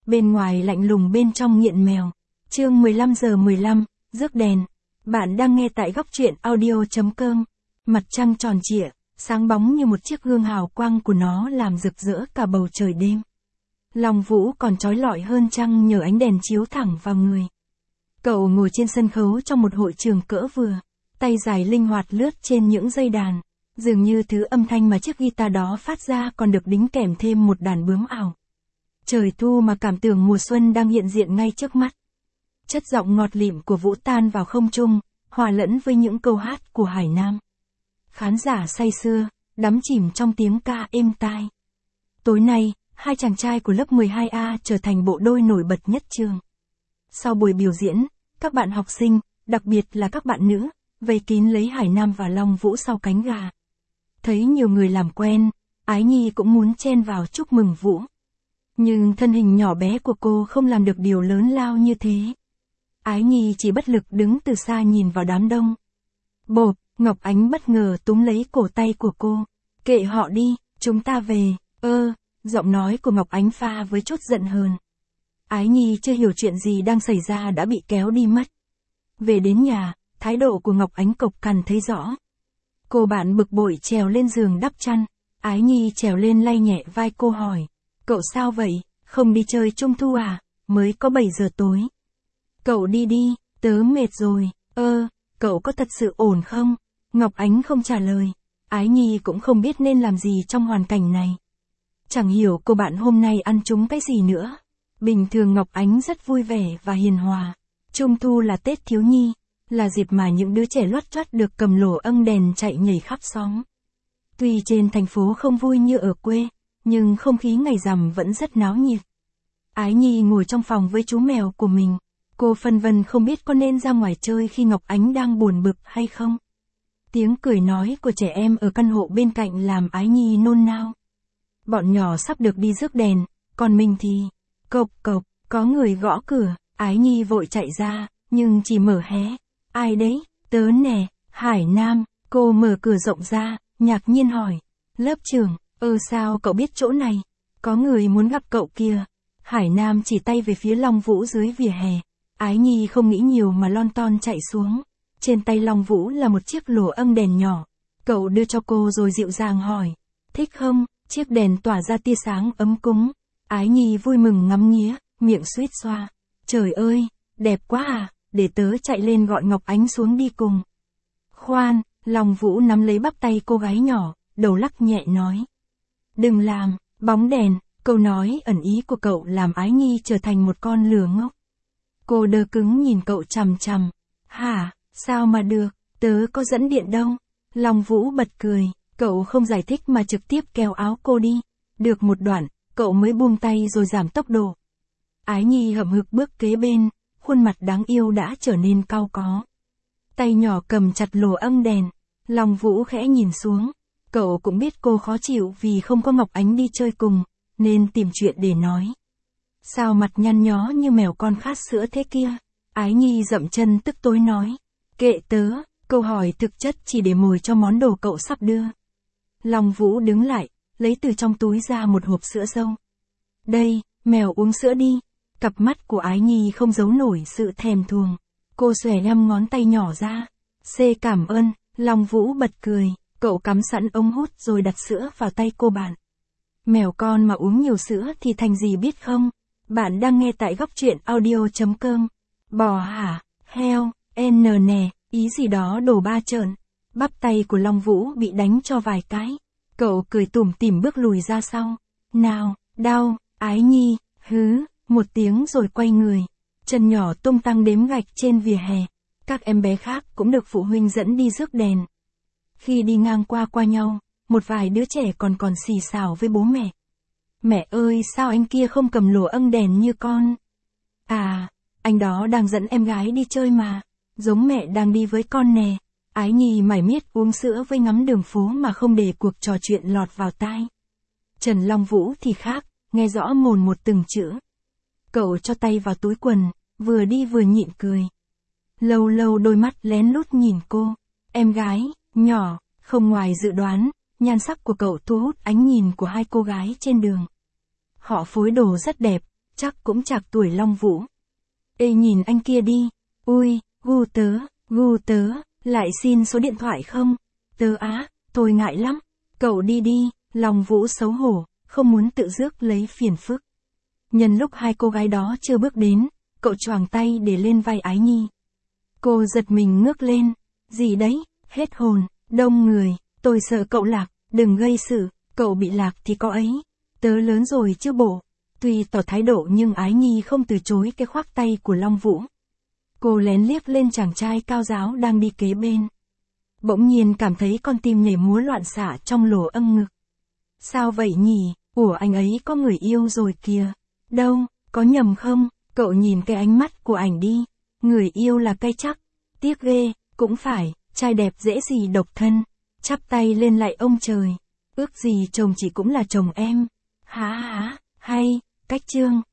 bên ngoài lạnh lùng bên trong nghiện mèo. Chương 15:15, rước đèn. Bạn đang nghe tại góc truyện audio.com. Mặt trăng tròn trịa, sáng bóng như một chiếc gương, hào quang của nó làm rực rỡ cả bầu trời đêm. Long Vũ còn chói lọi hơn trăng nhờ ánh đèn chiếu thẳng vào người. Cậu ngồi trên sân khấu trong một hội trường cỡ vừa, tay dài linh hoạt lướt trên những dây đàn, dường như thứ âm thanh mà chiếc guitar đó phát ra còn được đính kèm thêm một đàn bướm ảo. Trời thu mà cảm tưởng mùa xuân đang hiện diện ngay trước mắt. Chất giọng ngọt lịm của Vũ tan vào không trung, hòa lẫn với những câu hát của Hải Nam. Khán giả say sưa, đắm chìm trong tiếng ca êm tai. Tối nay, hai chàng trai của lớp 12A trở thành bộ đôi nổi bật nhất trường. Sau buổi biểu diễn, các bạn học sinh, đặc biệt là các bạn nữ, vây kín lấy Hải Nam và Long Vũ sau cánh gà. Thấy nhiều người làm quen, Ái Nhi cũng muốn chen vào chúc mừng Vũ. Nhưng thân hình nhỏ bé của cô không làm được điều lớn lao như thế. Ái Nhi chỉ bất lực đứng từ xa nhìn vào đám đông. Bộp, Ngọc Ánh bất ngờ túm lấy cổ tay của cô. Kệ họ đi, chúng ta về. Giọng nói của Ngọc Ánh pha với chút giận hờn. Ái Nhi chưa hiểu chuyện gì đang xảy ra đã bị kéo đi mất. Về đến nhà, thái độ của Ngọc Ánh cộc cằn thấy rõ. Cô bạn bực bội trèo lên giường đắp chăn. Ái Nhi trèo lên lay nhẹ vai cô hỏi. Cậu sao vậy, không đi chơi trung thu à, mới có 7 giờ tối. Cậu đi đi, tớ mệt rồi. Cậu có thật sự ổn không? Ngọc Ánh không trả lời. Ái Nhi cũng không biết nên làm gì trong hoàn cảnh này. Chẳng hiểu cô bạn hôm nay ăn trúng cái gì nữa. Bình thường Ngọc Ánh rất vui vẻ và hiền hòa. Trung thu là Tết thiếu nhi, là dịp mà những đứa trẻ loắt choắt được cầm lổ âng đèn chạy nhảy khắp xóm. Tuy trên thành phố không vui như ở quê, nhưng không khí ngày rằm vẫn rất náo nhiệt. Ái Nhi ngồi trong phòng với chú mèo của mình. Cô phân vân không biết có nên ra ngoài chơi khi Ngọc Ánh đang buồn bực hay không. Tiếng cười nói của trẻ em ở căn hộ bên cạnh làm Ái Nhi nôn nao. Bọn nhỏ sắp được đi rước đèn, còn mình thì... Cộc cộc, có người gõ cửa, Ái Nhi vội chạy ra, nhưng chỉ mở hé. Ai đấy, tớ nè, Hải Nam. Cô mở cửa rộng ra, ngạc nhiên hỏi. Lớp trưởng, sao cậu biết chỗ này? Có người muốn gặp cậu kìa. Hải Nam chỉ tay về phía Long Vũ dưới vỉa hè. Ái Nhi không nghĩ nhiều mà lon ton chạy xuống. Trên tay Long Vũ là một chiếc lồ âng đèn nhỏ. Cậu đưa cho cô rồi dịu dàng hỏi. Thích không? Chiếc đèn tỏa ra tia sáng ấm cúng. Ái Nhi vui mừng ngắm nghía, miệng suýt xoa. Trời ơi, đẹp quá à, để tớ chạy lên gọi Ngọc Ánh xuống đi cùng. Khoan, Long Vũ nắm lấy bắp tay cô gái nhỏ, đầu lắc nhẹ nói. Đừng làm, bóng đèn. Câu nói ẩn ý của cậu làm Ái Nhi trở thành một con lừa ngốc. Cô đơ cứng nhìn cậu chằm chằm. Hả, sao mà được, tớ có dẫn điện đâu. Long Vũ bật cười, cậu không giải thích mà trực tiếp kéo áo cô đi. Được một đoạn, cậu mới buông tay rồi giảm tốc độ. Ái Nhi hậm hực bước kế bên, khuôn mặt đáng yêu đã trở nên cau có. Tay nhỏ cầm chặt lồ âng đèn. Long Vũ khẽ nhìn xuống. Cậu cũng biết cô khó chịu vì không có Ngọc Ánh đi chơi cùng, nên tìm chuyện để nói. Sao mặt nhăn nhó như mèo con khát sữa thế kia? Ái Nhi dậm chân tức tối nói. Kệ tớ, câu hỏi thực chất chỉ để mồi cho món đồ cậu sắp đưa. Long Vũ đứng lại, lấy từ trong túi ra một hộp sữa dâu. Đây, mèo uống sữa đi. Cặp mắt của Ái Nhi không giấu nổi sự thèm thuồng. Cô xòe nhăm ngón tay nhỏ ra. Cảm ơn. Long Vũ bật cười. Cậu cắm sẵn ống hút rồi đặt sữa vào tay cô bạn. Mèo con mà uống nhiều sữa thì thành gì biết không? Bạn đang nghe tại góc truyện audio.com. Bò hả? Heo, nè, ý gì đó đồ ba trợn. Bắp tay của Long Vũ bị đánh cho vài cái. Cậu cười tủm tỉm bước lùi ra sau. Nào, đau, Ái Nhi, một tiếng rồi quay người. Chân nhỏ tung tăng đếm gạch trên vỉa hè. Các em bé khác cũng được phụ huynh dẫn đi rước đèn. Khi đi ngang qua nhau, một vài đứa trẻ còn xì xào với bố mẹ. Mẹ ơi, sao anh kia không cầm lồ âng đèn như con? À, anh đó đang dẫn em gái đi chơi mà. Giống mẹ đang đi với con nè. Ái Nhi mải miết uống sữa với ngắm đường phố mà không để cuộc trò chuyện lọt vào tai. Trần Long Vũ thì khác, nghe rõ mồn một từng chữ. Cậu cho tay vào túi quần, vừa đi vừa nhịn cười. Lâu lâu đôi mắt lén lút nhìn cô. Em gái, nhỏ, không ngoài dự đoán, nhan sắc của cậu thu hút ánh nhìn của hai cô gái trên đường. Họ phối đồ rất đẹp, chắc cũng chạc tuổi Long Vũ. Ê nhìn anh kia đi, ui, gu tớ, lại xin số điện thoại không? Tớ á, tôi ngại lắm, cậu đi đi, Long Vũ xấu hổ, không muốn tự rước lấy phiền phức. Nhân lúc hai cô gái đó chưa bước đến, cậu choàng tay để lên vai Ái Nhi. Cô giật mình ngước lên, gì đấy, hết hồn, đông người, tôi sợ cậu lạc, đừng gây sự, cậu bị lạc thì có ấy, tớ lớn rồi chứ bộ. Tuy tỏ thái độ nhưng Ái Nhi không từ chối cái khoác tay của Long Vũ. Cô lén liếc lên chàng trai cao giáo đang đi kế bên. Bỗng nhiên cảm thấy con tim nhảy múa loạn xạ trong lỗ âm ngực. Sao vậy nhỉ, ủa anh ấy có người yêu rồi kìa. Đâu, có nhầm không, cậu nhìn cái ánh mắt của ảnh đi. Người yêu là cay chắc. Tiếc ghê, cũng phải, trai đẹp dễ gì độc thân. Chắp tay lên lại ông trời. Ước gì chồng chỉ cũng là chồng em. Há, hay, cách chương.